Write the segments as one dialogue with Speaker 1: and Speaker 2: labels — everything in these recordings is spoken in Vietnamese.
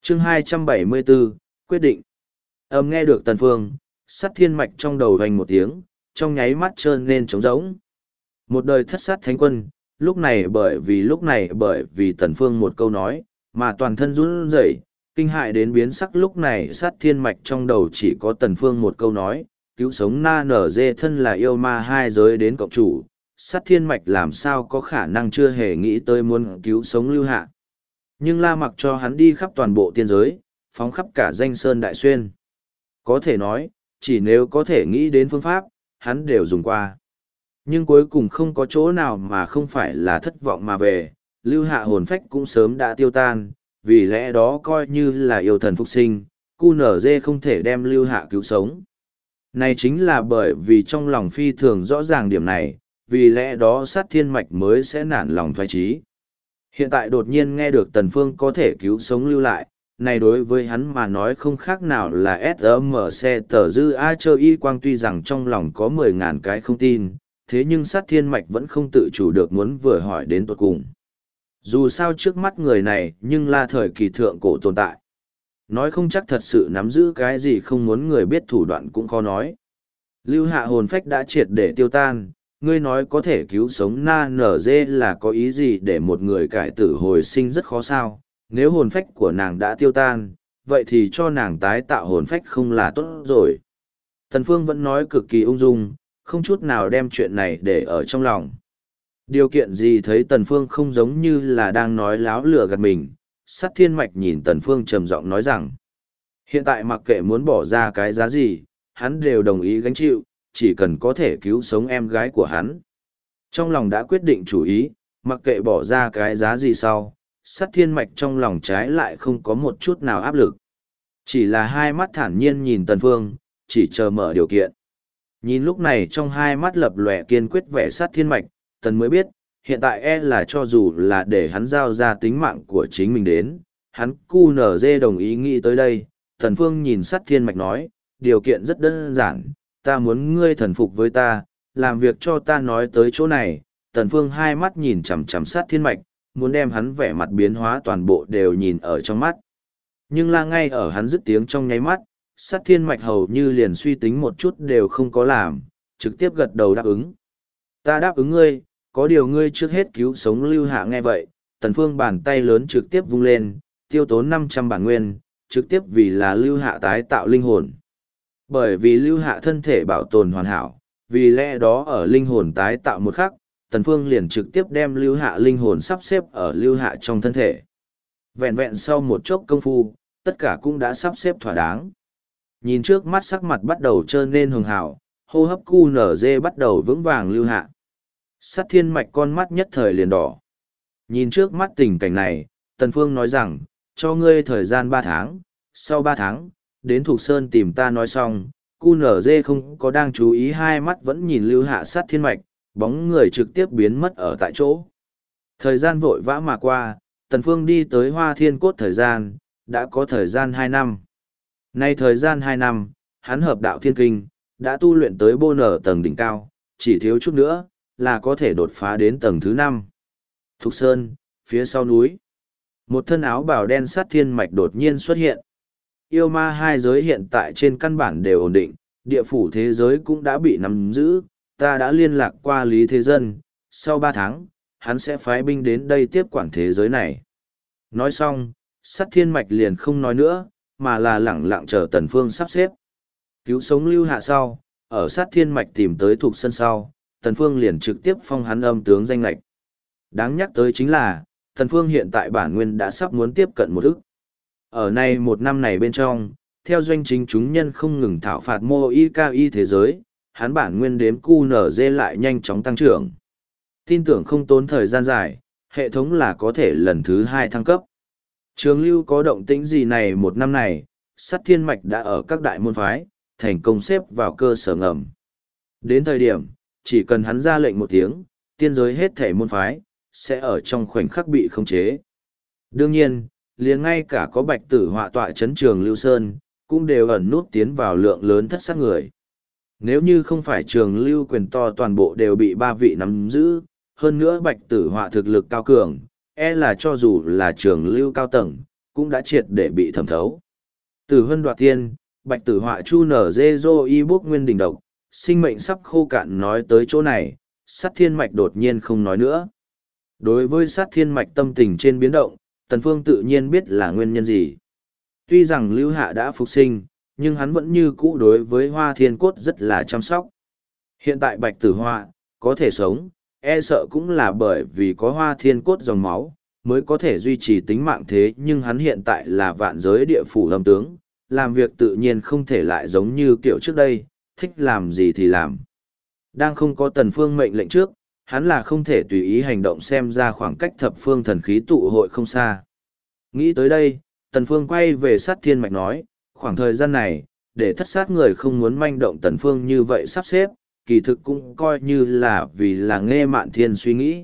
Speaker 1: Chương 274, quyết định. Nghe được Tần Phương, Sát Thiên Mạch trong đầu hoành một tiếng, trong nháy mắt trơn lên trống rỗng. Một đời thất sát thánh quân, lúc này bởi vì Tần Phương một câu nói, mà toàn thân run rẩy, kinh hại đến biến sắc. Lúc này Sát Thiên Mạch trong đầu chỉ có Tần Phương một câu nói, cứu sống Na Nở Dê thân là yêu ma hai giới đến cộng chủ. Sát Thiên Mạch làm sao có khả năng chưa hề nghĩ tới muốn cứu sống Lưu Hạ. Nhưng La Mặc cho hắn đi khắp toàn bộ tiên giới, phóng khắp cả danh sơn đại xuyên. Có thể nói, chỉ nếu có thể nghĩ đến phương pháp, hắn đều dùng qua. Nhưng cuối cùng không có chỗ nào mà không phải là thất vọng mà về, Lưu Hạ hồn phách cũng sớm đã tiêu tan, vì lẽ đó coi như là yêu thần phục sinh, QNZ không thể đem Lưu Hạ cứu sống. Này chính là bởi vì trong lòng phi thường rõ ràng điểm này, vì lẽ đó Sát Thiên Mạch mới sẽ nản lòng thoái chí. Hiện tại đột nhiên nghe được Tần Phương có thể cứu sống Lưu lại, này đối với hắn mà nói không khác nào là SMC tờ dư A Chơ Y Quang, tuy rằng trong lòng có 10.000 cái không tin, thế nhưng Sát Thiên Mạch vẫn không tự chủ được muốn vừa hỏi đến tột cùng. Dù sao trước mắt người này nhưng là thời kỳ thượng cổ tồn tại. Nói không chắc thật sự nắm giữ cái gì không muốn người biết thủ đoạn cũng khó nói. Lưu Hạ hồn phách đã triệt để tiêu tan, ngươi nói có thể cứu sống Na Nở Dê là có ý gì để một người cải tử hồi sinh rất khó sao. Nếu hồn phách của nàng đã tiêu tan, vậy thì cho nàng tái tạo hồn phách không là tốt rồi. Tần Phương vẫn nói cực kỳ ung dung, không chút nào đem chuyện này để ở trong lòng. Điều kiện gì thấy Tần Phương không giống như là đang nói láo lừa gạt mình, Sát Thiên Mạch nhìn Tần Phương trầm giọng nói rằng, hiện tại mặc kệ muốn bỏ ra cái giá gì, hắn đều đồng ý gánh chịu, chỉ cần có thể cứu sống em gái của hắn. Trong lòng đã quyết định chủ ý, mặc kệ bỏ ra cái giá gì sau, Sát Thiên Mạch trong lòng trái lại không có một chút nào áp lực. Chỉ là hai mắt thản nhiên nhìn Tần Phương, chỉ chờ mở điều kiện. Nhìn lúc này trong hai mắt lập lòe kiên quyết vẻ Sát Thiên Mạch, Tần mới biết, hiện tại là cho dù là để hắn giao ra tính mạng của chính mình đến, hắn QNZ đồng ý nghĩ tới đây. Tần Phương nhìn Sát Thiên Mạch nói, điều kiện rất đơn giản, ta muốn ngươi thần phục với ta, làm việc cho ta nói tới chỗ này. Tần Phương hai mắt nhìn chằm chằm Sát Thiên Mạch, muốn đem hắn vẻ mặt biến hóa toàn bộ đều nhìn ở trong mắt. Nhưng là ngay ở hắn dứt tiếng trong nháy mắt, Sát Thiên Mạch hầu như liền suy tính một chút đều không có làm, trực tiếp gật đầu đáp ứng. Ta đáp ứng ngươi, có điều ngươi trước hết cứu sống Lưu Hạ. Nghe vậy, Tần Phương bàn tay lớn trực tiếp vung lên, tiêu tốn 500 bản nguyên, trực tiếp vì là Lưu Hạ tái tạo linh hồn. Bởi vì Lưu Hạ thân thể bảo tồn hoàn hảo, vì lẽ đó ở linh hồn tái tạo một khắc, Tần Phương liền trực tiếp đem Lưu Hạ linh hồn sắp xếp ở Lưu Hạ trong thân thể. Vẹn vẹn sau một chốc công phu, tất cả cũng đã sắp xếp thỏa đáng. Nhìn trước mắt sắc mặt bắt đầu trơn lên hường hào, hô hấp QNZ bắt đầu vững vàng Lưu Hạ. Sát Thiên Mạch con mắt nhất thời liền đỏ. Nhìn trước mắt tình cảnh này, Tần Phương nói rằng, cho ngươi thời gian 3 tháng, sau 3 tháng, đến Thục Sơn tìm ta. Nói xong, QNZ không có đang chú ý, hai mắt vẫn nhìn Lưu Hạ. Sát Thiên Mạch, bóng người trực tiếp biến mất ở tại chỗ. Thời gian vội vã mà qua, Tần Phương đi tới Hoa Thiên Cốt thời gian, đã có thời gian 2 năm. Nay thời gian 2 năm, hắn hợp đạo thiên kinh, đã tu luyện tới bô nở tầng đỉnh cao, chỉ thiếu chút nữa, là có thể đột phá đến tầng thứ 5. Thục Sơn, phía sau núi. Một thân áo bào đen Sát Thiên Mạch đột nhiên xuất hiện. Yêu ma hai giới hiện tại trên căn bản đều ổn định, địa phủ thế giới cũng đã bị nắm giữ, ta đã liên lạc qua Lý Thế Dân, sau 3 tháng, hắn sẽ phái binh đến đây tiếp quản thế giới này. Nói xong, Sát Thiên Mạch liền không nói nữa, mà là lẳng lặng chờ Tần Phương sắp xếp. Cứu sống Lưu Hạ sau, ở Sát Thiên Mạch tìm tới Thục Sơn sau, Tần Phương liền trực tiếp phong hắn âm tướng danh lệch. Đáng nhắc tới chính là, Tần Phương hiện tại bản nguyên đã sắp muốn tiếp cận 1 ức. Ở nay 1 năm này bên trong, theo doanh chính chúng nhân không ngừng thảo phạt mô y thế giới, hắn bản nguyên đếm QNZ lại nhanh chóng tăng trưởng. Tin tưởng không tốn thời gian dài, hệ thống là có thể lần thứ 2 thăng cấp. Trường lưu có động tĩnh gì này 1 năm này, Sát Thiên Mạch đã ở các đại môn phái, thành công xếp vào cơ sở ngầm. Đến thời điểm, chỉ cần hắn ra lệnh một tiếng, tiên giới hết thể môn phái, sẽ ở trong khoảnh khắc bị khống chế. Đương nhiên, liền ngay cả có Bạch Tử Họa tọa chấn Trường Lưu Sơn, cũng đều ẩn nút tiến vào lượng lớn thất sát người. Nếu như không phải Trường Lưu quyền to toàn bộ đều bị 3 vị nắm giữ, hơn nữa Bạch Tử Họa thực lực cao cường, là cho dù là Trường Lưu cao tầng, cũng đã triệt để bị thẩm thấu. Tử huân đoạt tiên, bạch tử họa chu nở dê dô y bốc nguyên đỉnh độc, sinh mệnh sắp khô cạn nói tới chỗ này, sát thiên mạch đột nhiên không nói nữa. Đối với sát thiên mạch tâm tình trên biến động, Tần Phương tự nhiên biết là nguyên nhân gì. Tuy rằng Lưu Hạ đã phục sinh, nhưng hắn vẫn như cũ đối với Hoa Thiên Cốt rất là chăm sóc. Hiện tại Bạch Tử Họa có thể sống, e sợ cũng là bởi vì có Hoa Thiên Cốt dòng máu, mới có thể duy trì tính mạng thế, nhưng hắn hiện tại là vạn giới địa phủ lâm tướng, làm việc tự nhiên không thể lại giống như kiểu trước đây, thích làm gì thì làm. Đang không có Tần Phương mệnh lệnh trước, hắn là không thể tùy ý hành động, xem ra khoảng cách thập phương thần khí tụ hội không xa. Nghĩ tới đây, Tần Phương quay về sát thiên mạch nói, khoảng thời gian này, để thất sát người không muốn manh động Tần Phương như vậy sắp xếp, kỳ thực cũng coi như là vì là Nghê Mạn Thiên suy nghĩ.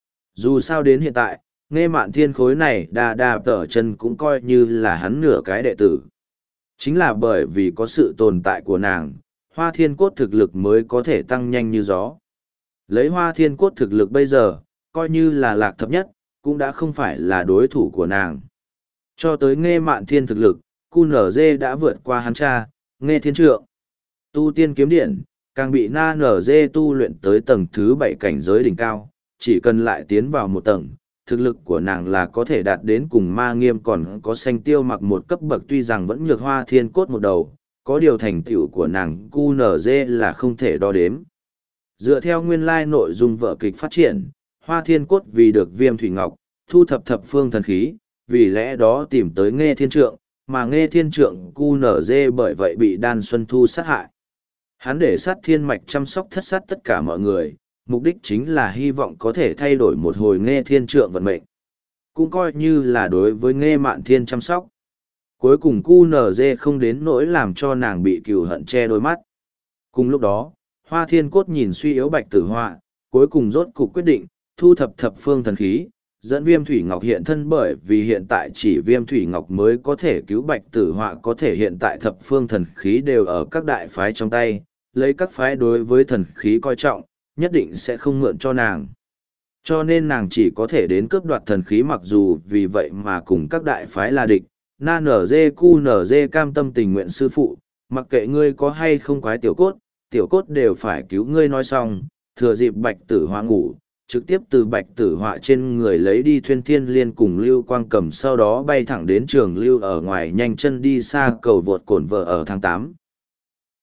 Speaker 1: Dù sao đến hiện tại, Nghê Mạn Thiên khối này đa tở chân cũng coi như là hắn nửa cái đệ tử. Chính là bởi vì có sự tồn tại của nàng, Hoa Thiên Cốt thực lực mới có thể tăng nhanh như gió. Lấy Hoa Thiên Cốt thực lực bây giờ, coi như là lạc thấp nhất, cũng đã không phải là đối thủ của nàng. Cho tới Nghê Mạn Thiên thực lực, QNZ đã vượt qua hắn cha, Nghê Thiên Trượng. Tu tiên kiếm điện, càng bị NZ tu luyện tới tầng thứ 7 cảnh giới đỉnh cao, chỉ cần lại tiến vào một tầng, thực lực của nàng là có thể đạt đến cùng Ma Nghiêm còn có Xanh Tiêu Mặc một cấp bậc, tuy rằng vẫn nhược Hoa Thiên Cốt một đầu, có điều thành tựu của nàng QNZ là không thể đo đếm. Dựa theo nguyên lai nội dung vở kịch phát triển, Hoa Thiên Cốt vì được Viêm Thủy Ngọc, thu thập thập phương thần khí, vì lẽ đó tìm tới Nghê Thiên Trượng, mà Nghê Thiên Trượng QNZ bởi vậy bị Đan Xuân Thu sát hại. Hắn để sát thiên mạch chăm sóc thất sát tất cả mọi người, mục đích chính là hy vọng có thể thay đổi một hồi Nghê Thiên Trượng vận mệnh. Cũng coi như là đối với Nghê Mạn Thiên chăm sóc. Cuối cùng QNZ không đến nỗi làm cho nàng bị cừu hận che đôi mắt. Cùng lúc đó, Hoa Thiên Cốt nhìn suy yếu Bạch Tử Họa, cuối cùng rốt cục quyết định, thu thập thập phương thần khí, dẫn Viêm Thủy Ngọc hiện thân, bởi vì hiện tại chỉ Viêm Thủy Ngọc mới có thể cứu Bạch Tử Họa, có thể hiện tại thập phương thần khí đều ở các đại phái trong tay, lấy các phái đối với thần khí coi trọng, nhất định sẽ không mượn cho nàng. Cho nên nàng chỉ có thể đến cướp đoạt thần khí, mặc dù vì vậy mà cùng các đại phái là địch. Na nở dê cu nở dê cam tâm tình nguyện sư phụ, mặc kệ ngươi có hay không quái tiểu cốt đều phải cứu ngươi. Nói xong, thừa dịp Bạch Tử Họa ngủ, trực tiếp từ Bạch Tử Họa trên người lấy đi Thuyên Thiên Liên cùng Lưu Quang Cầm, sau đó bay thẳng đến Trường Lưu ở ngoài, nhanh chân đi xa cầu vượt cổn vợ ở tháng 8,